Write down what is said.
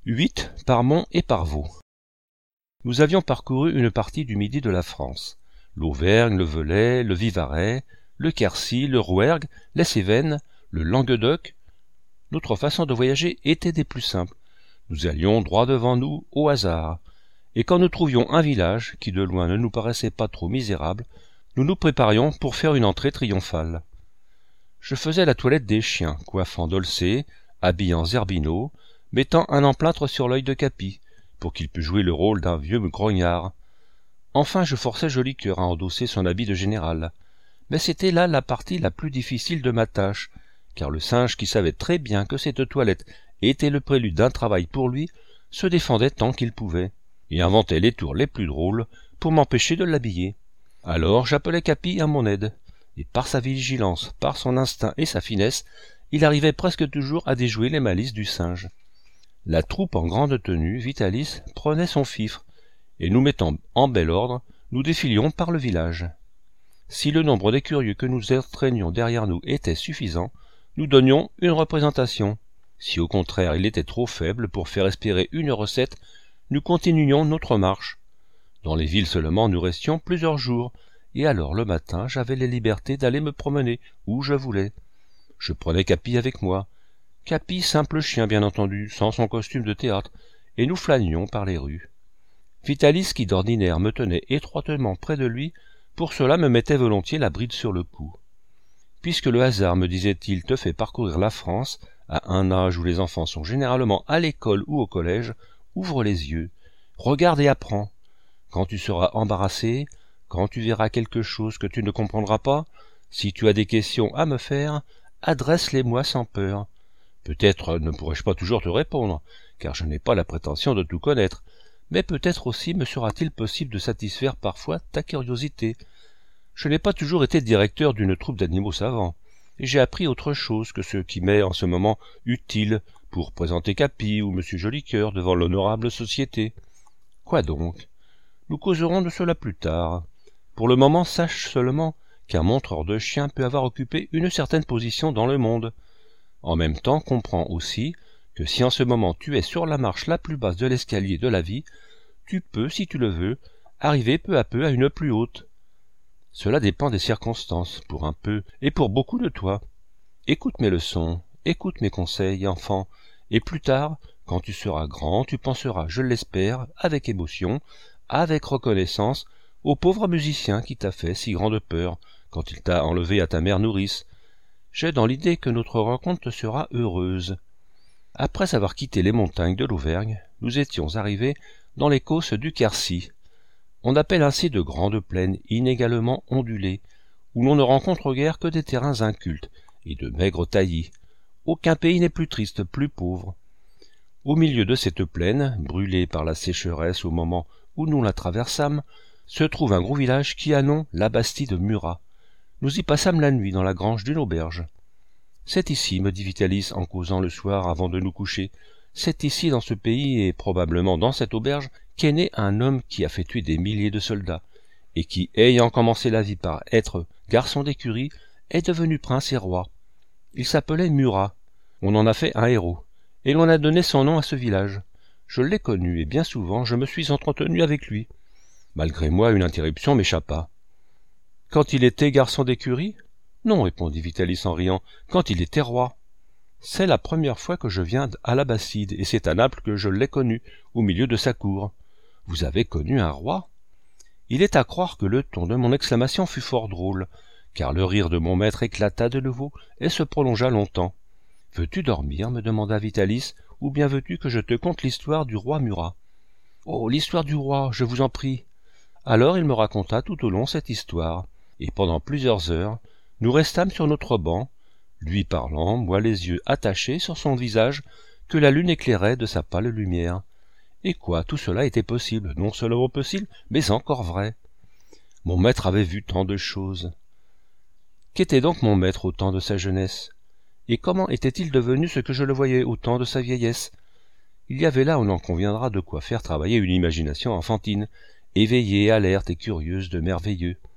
8 par Mont et par Vaux. Nous avions parcouru une partie du midi de la France, l'Auvergne, le Velay, le Vivarais, le Quercy, le Rouergue, les Cévennes, le Languedoc. Notre façon de voyager était des plus simples. Nous allions droit devant nous au hasard, et quand nous trouvions un village qui de loin ne nous paraissait pas trop misérable, nous nous préparions pour faire une entrée triomphale. Je faisais la toilette des chiens, coiffant Dolcet, habillant Zerbino, mettant un emplâtre sur l'œil de Capi, pour qu'il pût jouer le rôle d'un vieux grognard. Enfin je forçais Joli Cœur à endosser son habit de général. Mais c'était là la partie la plus difficile de ma tâche, car le singe, qui savait très bien que cette toilette était le prélude d'un travail pour lui, se défendait tant qu'il pouvait, et inventait les tours les plus drôles pour m'empêcher de l'habiller. Alors j'appelais Capi à mon aide, et par sa vigilance, par son instinct et sa finesse, il arrivait presque toujours à déjouer les malices du singe. La troupe en grande tenue, Vitalis, prenait son fifre, et nous mettant en bel ordre, nous défilions par le village. Si le nombre des curieux que nous entraînions derrière nous était suffisant, nous donnions une représentation. Si au contraire il était trop faible pour faire espérer une recette, nous continuions notre marche. Dans les villes seulement nous restions plusieurs jours, et alors le matin j'avais la liberté d'aller me promener où je voulais. Je prenais Capi avec moi. Capi, simple chien bien entendu, sans son costume de théâtre, et nous flânions par les rues. Vitalis, qui d'ordinaire me tenait étroitement près de lui, pour cela me mettait volontiers la bride sur le cou. Puisque le hasard, me disait-il, te fait parcourir la France, à un âge où les enfants sont généralement à l'école ou au collège, ouvre les yeux, regarde et apprends. Quand tu seras embarrassé, quand tu verras quelque chose que tu ne comprendras pas, si tu as des questions à me faire, adresse-les-moi sans peur. Peut-être ne pourrai-je pas toujours te répondre, car je n'ai pas la prétention de tout connaître, mais peut-être aussi me sera-t-il possible de satisfaire parfois ta curiosité. Je n'ai pas toujours été directeur d'une troupe d'animaux savants, et j'ai appris autre chose que ce qui m'est en ce moment utile pour présenter Capi ou M. Joli Cœur devant l'honorable société. Quoi donc? Nous causerons de cela plus tard. Pour le moment, sache seulement qu'un montreur de chiens peut avoir occupé une certaine position dans le monde. En même temps, comprends aussi que si en ce moment tu es sur la marche la plus basse de l'escalier de la vie, tu peux, si tu le veux, arriver peu à peu à une plus haute. Cela dépend des circonstances, pour un peu, et pour beaucoup de toi. Écoute mes leçons, écoute mes conseils, enfant, et plus tard, quand tu seras grand, tu penseras, je l'espère, avec émotion, avec reconnaissance, au pauvre musicien qui t'a fait si grande peur quand il t'a enlevé à ta mère nourrice. J'ai dans l'idée que notre rencontre te sera heureuse. Après avoir quitté les montagnes de l'Auvergne, nous étions arrivés dans les causses du Quercy. On appelle ainsi de grandes plaines inégalement ondulées, où l'on ne rencontre guère que des terrains incultes et de maigres taillis. Aucun pays n'est plus triste, plus pauvre. Au milieu de cette plaine, brûlée par la sécheresse au moment où nous la traversâmes, se trouve un gros village qui a nom la Bastide de Murat. Nous y passâmes la nuit dans la grange d'une auberge. « C'est ici, me dit Vitalis en causant le soir avant de nous coucher, c'est ici dans ce pays et probablement dans cette auberge qu'est né un homme qui a fait tuer des milliers de soldats, et qui, ayant commencé la vie par être garçon d'écurie, est devenu prince et roi. Il s'appelait Murat. On en a fait un héros, et l'on a donné son nom à ce village. Je l'ai connu, et bien souvent je me suis entretenu avec lui. Malgré moi, une interruption m'échappa. « Quand il était garçon d'écurie ? » ?»« Non, répondit Vitalis en riant, quand il était roi. »« C'est la première fois que je viens à la Bastide, et c'est à Naples que je l'ai connu, au milieu de sa cour. »« Vous avez connu un roi ?» Il est à croire que le ton de mon exclamation fut fort drôle, car le rire de mon maître éclata de nouveau et se prolongea longtemps. « Veux-tu dormir ?» me demanda Vitalis, « ou bien veux-tu que je te conte l'histoire du roi Murat ?»« Oh, l'histoire du roi, je vous en prie !» Alors il me raconta tout au long cette histoire, et pendant plusieurs heures, nous restâmes sur notre banc, lui parlant, moi les yeux attachés sur son visage que la lune éclairait de sa pâle lumière. Et quoi, tout cela était possible, non seulement possible, mais encore vrai. Mon maître avait vu tant de choses. Qu'était donc mon maître au temps de sa jeunesse? Et comment était-il devenu ce que je le voyais au temps de sa vieillesse? Il y avait là, on en conviendra, de quoi faire travailler une imagination enfantine, éveillée, alerte et curieuse de merveilleux.